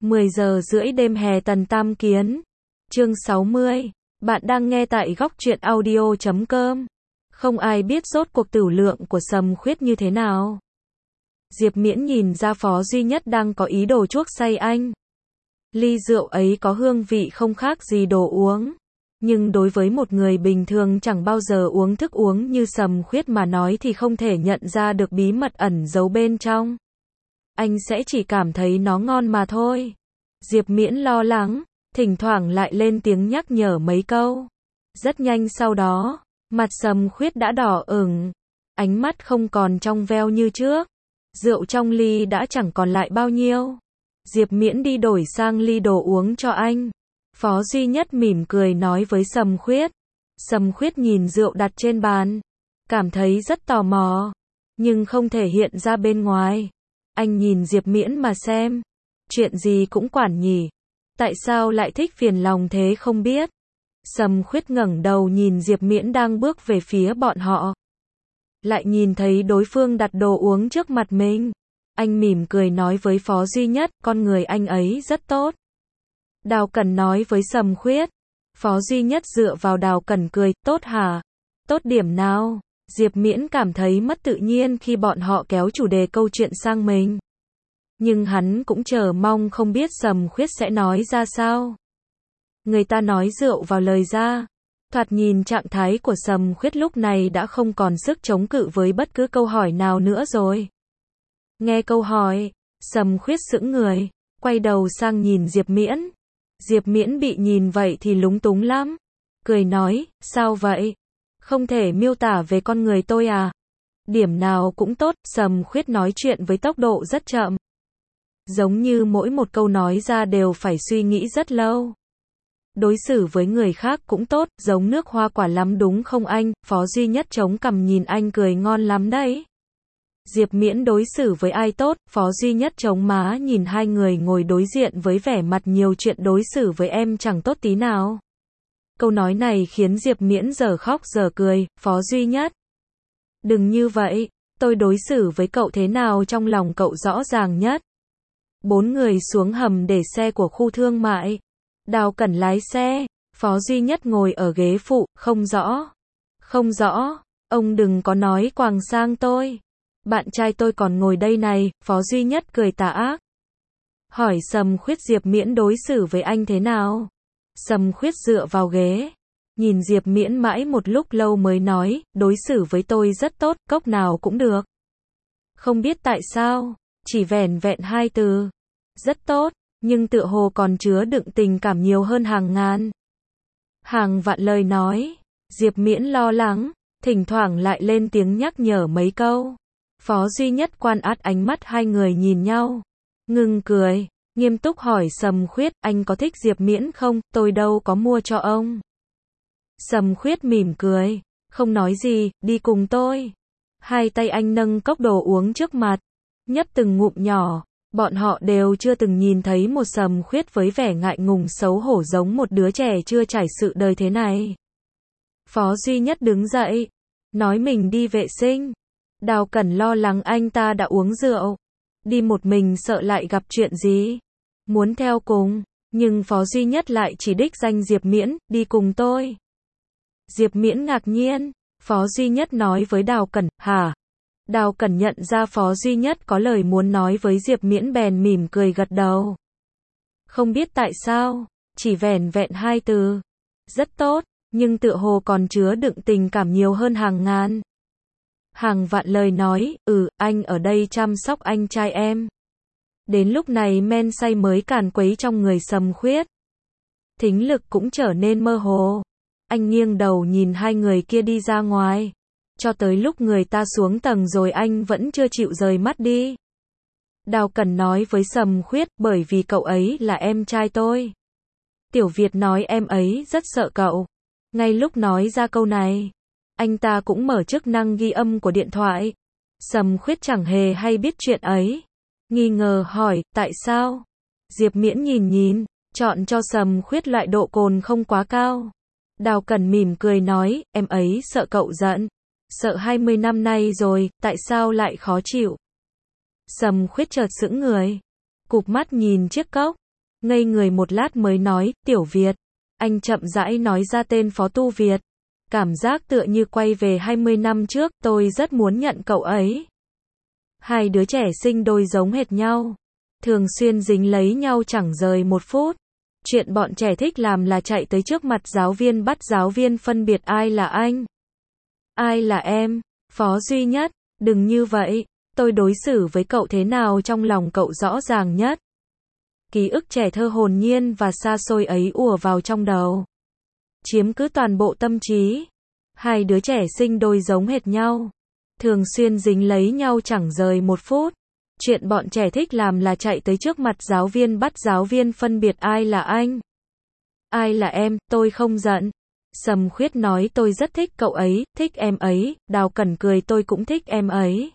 10 giờ rưỡi đêm hè Tần Tam Kiến. Chương 60. Bạn đang nghe tại góc truyện audio.com. Không ai biết rốt cuộc tửu lượng của Sầm Khuyết như thế nào. Diệp Miễn nhìn ra Phó Duy Nhất đang có ý đồ chuốc say anh. Ly rượu ấy có hương vị không khác gì đồ uống. Nhưng đối với một người bình thường chẳng bao giờ uống thức uống như Sầm Khuyết mà nói thì không thể nhận ra được bí mật ẩn giấu bên trong. Anh sẽ chỉ cảm thấy nó ngon mà thôi. Diệp Miễn lo lắng, thỉnh thoảng lại lên tiếng nhắc nhở mấy câu. Rất nhanh sau đó, mặt Sầm Khuyết đã đỏ ửng, ánh mắt không còn trong veo như trước. Rượu trong ly đã chẳng còn lại bao nhiêu. Diệp Miễn đi đổi sang ly đồ uống cho anh. Phó Duy Nhất mỉm cười nói với Sầm Khuyết. Sầm Khuyết nhìn rượu đặt trên bàn, cảm thấy rất tò mò, nhưng không thể hiện ra bên ngoài. Anh nhìn Diệp Miễn mà xem. Chuyện gì cũng quản nhỉ. Tại sao lại thích phiền lòng thế không biết. Sầm Khuyết ngẩng đầu nhìn Diệp Miễn đang bước về phía bọn họ. Lại nhìn thấy đối phương đặt đồ uống trước mặt mình. Anh mỉm cười nói với Phó Duy Nhất, con người anh ấy rất tốt. Đào Cẩn nói với Sầm Khuyết. Phó Duy Nhất dựa vào Đào Cẩn cười, tốt hả? Tốt điểm nào? Diệp Miễn cảm thấy mất tự nhiên khi bọn họ kéo chủ đề câu chuyện sang mình. Nhưng hắn cũng chờ mong không biết Sầm Khuyết sẽ nói ra sao. Người ta nói rượu vào lời ra. Thoạt nhìn trạng thái của Sầm Khuyết lúc này đã không còn sức chống cự với bất cứ câu hỏi nào nữa rồi. Nghe câu hỏi, Sầm Khuyết sững người, quay đầu sang nhìn Diệp Miễn. Diệp Miễn bị nhìn vậy thì lúng túng lắm. Cười nói, sao vậy? Không thể miêu tả về con người tôi à? Điểm nào cũng tốt, Sầm Khuyết nói chuyện với tốc độ rất chậm. Giống như mỗi một câu nói ra đều phải suy nghĩ rất lâu. Đối xử với người khác cũng tốt, giống nước hoa quả lắm đúng không anh? Phó Duy Nhất chống cằm nhìn anh cười ngon lắm đấy. Diệp Miễn đối xử với ai tốt? Phó Duy Nhất chống má nhìn hai người ngồi đối diện với vẻ mặt nhiều chuyện đối xử với em chẳng tốt tí nào. Câu nói này khiến Diệp Miễn giờ khóc giờ cười. Phó Duy Nhất, đừng như vậy, tôi đối xử với cậu thế nào trong lòng cậu rõ ràng nhất. Bốn người xuống hầm để xe của khu thương mại. Đào Cẩn lái xe, Phó Duy Nhất ngồi ở ghế phụ, không rõ. Không rõ, ông đừng có nói quàng sang tôi. Bạn trai tôi còn ngồi đây này, Phó Duy Nhất cười tà ác. Hỏi Sầm Khuyết Diệp Miễn đối xử với anh thế nào? Sầm Khuyết dựa vào ghế, nhìn Diệp Miễn mãi một lúc lâu mới nói, đối xử với tôi rất tốt, cốc nào cũng được. Không biết tại sao, chỉ vẻn vẹn hai từ. Rất tốt, nhưng tựa hồ còn chứa đựng tình cảm nhiều hơn hàng ngàn, hàng vạn lời nói. Diệp Miễn lo lắng, thỉnh thoảng lại lên tiếng nhắc nhở mấy câu. Phó Duy Nhất quan sát ánh mắt hai người nhìn nhau, ngừng cười, nghiêm túc hỏi Sầm Khuyết, anh có thích Diệp Miễn không? Tôi đâu có mua cho ông. Sầm Khuyết mỉm cười, không nói gì, đi cùng tôi. Hai tay anh nâng cốc đồ uống trước mặt, nhấp từng ngụm nhỏ. Bọn họ đều chưa từng nhìn thấy một Sầm Khuyết với vẻ ngại ngùng xấu hổ giống một đứa trẻ chưa trải sự đời thế này. Phó Duy Nhất đứng dậy, nói mình đi vệ sinh. Đào Cẩn lo lắng anh ta đã uống rượu, đi một mình sợ lại gặp chuyện gì, muốn theo cùng, nhưng Phó Duy Nhất lại chỉ đích danh Diệp Miễn, đi cùng tôi. Diệp Miễn ngạc nhiên, Phó Duy Nhất nói với Đào Cẩn, hả? Đào Cẩn nhận ra Phó Duy Nhất có lời muốn nói với Diệp Miễn bèn mỉm cười gật đầu. Không biết tại sao, chỉ vẻn vẹn hai từ. Rất tốt, nhưng tựa hồ còn chứa đựng tình cảm nhiều hơn hàng ngàn, hàng vạn lời nói. Anh ở đây chăm sóc anh trai em. Đến lúc này men say mới càn quấy trong người Sầm Khuyết. Thính lực cũng trở nên mơ hồ. Anh nghiêng đầu nhìn hai người kia đi ra ngoài. Cho tới lúc người ta xuống tầng rồi anh vẫn chưa chịu rời mắt đi. Đào Cẩn nói với Sầm Khuyết, bởi vì cậu ấy là em trai tôi. Tiểu Việt nói em ấy rất sợ cậu. Ngay lúc nói ra câu này, anh ta cũng mở chức năng ghi âm của điện thoại. Sầm Khuyết chẳng hề hay biết chuyện ấy. Nghi ngờ hỏi, tại sao? Diệp Miễn nhìn, chọn cho Sầm Khuyết loại độ cồn không quá cao. Đào Cẩn mỉm cười nói, em ấy sợ cậu giận. Sợ 20 năm nay rồi, tại sao lại khó chịu? Sầm Khuyết chợt sững người, cụp mắt nhìn chiếc cốc, ngây người một lát mới nói, Tiểu Việt. Anh chậm rãi nói ra tên Phó Tu Việt. Cảm giác tựa như quay về 20 năm trước, tôi rất muốn nhận cậu ấy. Hai đứa trẻ sinh đôi giống hệt nhau. Thường xuyên dính lấy nhau chẳng rời một phút. Chuyện bọn trẻ thích làm là chạy tới trước mặt giáo viên bắt giáo viên phân biệt ai là anh, ai là em. Phó duy nhất, đừng như vậy. Tôi đối xử với cậu thế nào trong lòng cậu rõ ràng nhất. Ký ức trẻ thơ hồn nhiên và xa xôi ấy ùa vào trong đầu, chiếm cứ toàn bộ tâm trí. Hai đứa trẻ sinh đôi giống hệt nhau. Thường xuyên dính lấy nhau chẳng rời một phút. Chuyện bọn trẻ thích làm là chạy tới trước mặt giáo viên bắt giáo viên phân biệt ai là anh, ai là em. Tôi không giận. Sầm Khuyết nói tôi rất thích cậu ấy, thích em ấy. Đào Cẩn cười tôi cũng thích em ấy.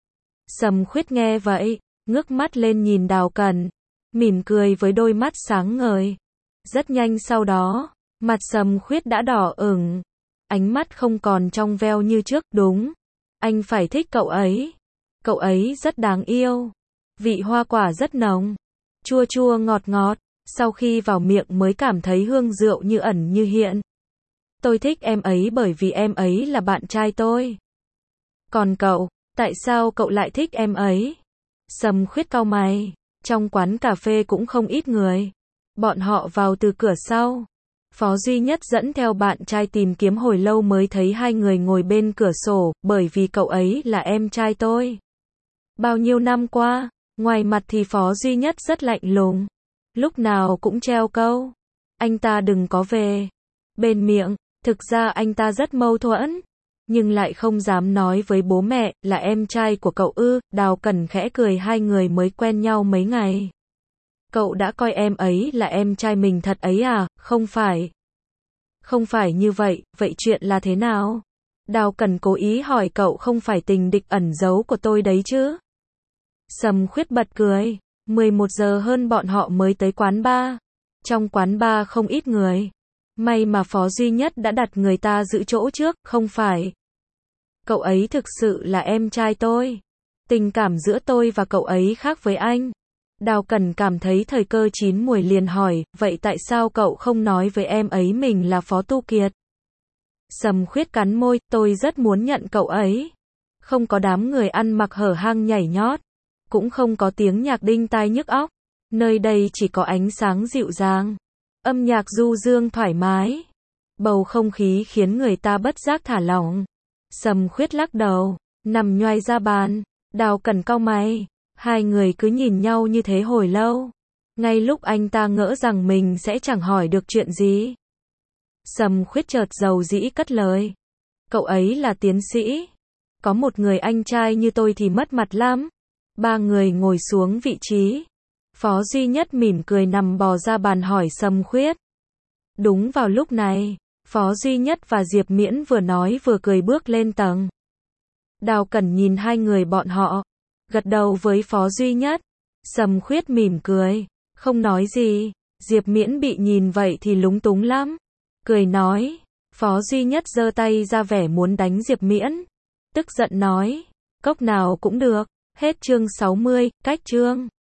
Sầm Khuyết nghe vậy, ngước mắt lên nhìn Đào Cẩn, mỉm cười với đôi mắt sáng ngời. Rất nhanh sau đó, mặt Sầm Khuyết đã đỏ ửng, ánh mắt không còn trong veo như trước. Đúng, anh phải thích cậu ấy. Cậu ấy rất đáng yêu. Vị hoa quả rất nồng, chua chua ngọt ngọt, sau khi vào miệng mới cảm thấy hương rượu như ẩn như hiện. Tôi thích em ấy bởi vì em ấy là bạn trai tôi. Còn cậu, tại sao cậu lại thích em ấy? Sầm Khuyết cau mày. Trong quán cà phê cũng không ít người. Bọn họ vào từ cửa sau. Phó duy nhất dẫn theo bạn trai tìm kiếm hồi lâu mới thấy hai người ngồi bên cửa sổ, bởi vì cậu ấy là em trai tôi. Bao nhiêu năm qua, ngoài mặt thì Phó duy nhất rất lạnh lùng. Lúc nào cũng treo câu, anh ta đừng có về. Bên miệng, thực ra anh ta rất mâu thuẫn, nhưng lại không dám nói với bố mẹ, là em trai của cậu ư. Đào Cẩn khẽ cười, hai người mới quen nhau mấy ngày. Cậu đã coi em ấy là em trai mình thật ấy à? Không phải. Không phải như vậy, vậy chuyện là thế nào? Đào Cẩn cố ý hỏi cậu không phải tình địch ẩn giấu của tôi đấy chứ? Sầm Khuyết bật cười. 11 giờ hơn bọn họ mới tới quán bar. Trong quán bar không ít người. May mà Phó duy nhất đã đặt người ta giữ chỗ trước, không phải. Cậu ấy thực sự là em trai tôi. Tình cảm giữa tôi và cậu ấy khác với anh. Đào Cẩn cảm thấy thời cơ chín muồi liền hỏi, vậy tại sao cậu không nói với em ấy mình là Phó Tu Kiệt? Sầm Khuyết cắn môi, tôi rất muốn nhận cậu ấy. Không có đám người ăn mặc hở hang nhảy nhót. Cũng không có tiếng nhạc đinh tai nhức óc. Nơi đây chỉ có ánh sáng dịu dàng. Âm nhạc du dương thoải mái. Bầu không khí khiến người ta bất giác thả lỏng. Sầm Khuyết lắc đầu, nằm nhoài ra bàn. Đào Cẩn cau mày. Hai người cứ nhìn nhau như thế hồi lâu. Ngay lúc anh ta ngỡ rằng mình sẽ chẳng hỏi được chuyện gì. Sầm Khuyết chợt dầu dĩ cất lời. Cậu ấy là tiến sĩ. Có một người anh trai như tôi thì mất mặt lắm. Ba người ngồi xuống vị trí. Phó duy nhất mỉm cười nằm bò ra bàn hỏi Sầm Khuyết. Đúng vào lúc này, Phó duy nhất và Diệp Miễn vừa nói vừa cười bước lên tầng. Đào Cẩn nhìn hai người bọn họ, gật đầu với Phó duy nhất. Sầm Khuyết mỉm cười, không nói gì. Diệp Miễn bị nhìn vậy thì lúng túng lắm. Cười nói, Phó duy nhất giơ tay ra vẻ muốn đánh Diệp Miễn. Tức giận nói, cốc nào cũng được. Hết chương 60, cách chương.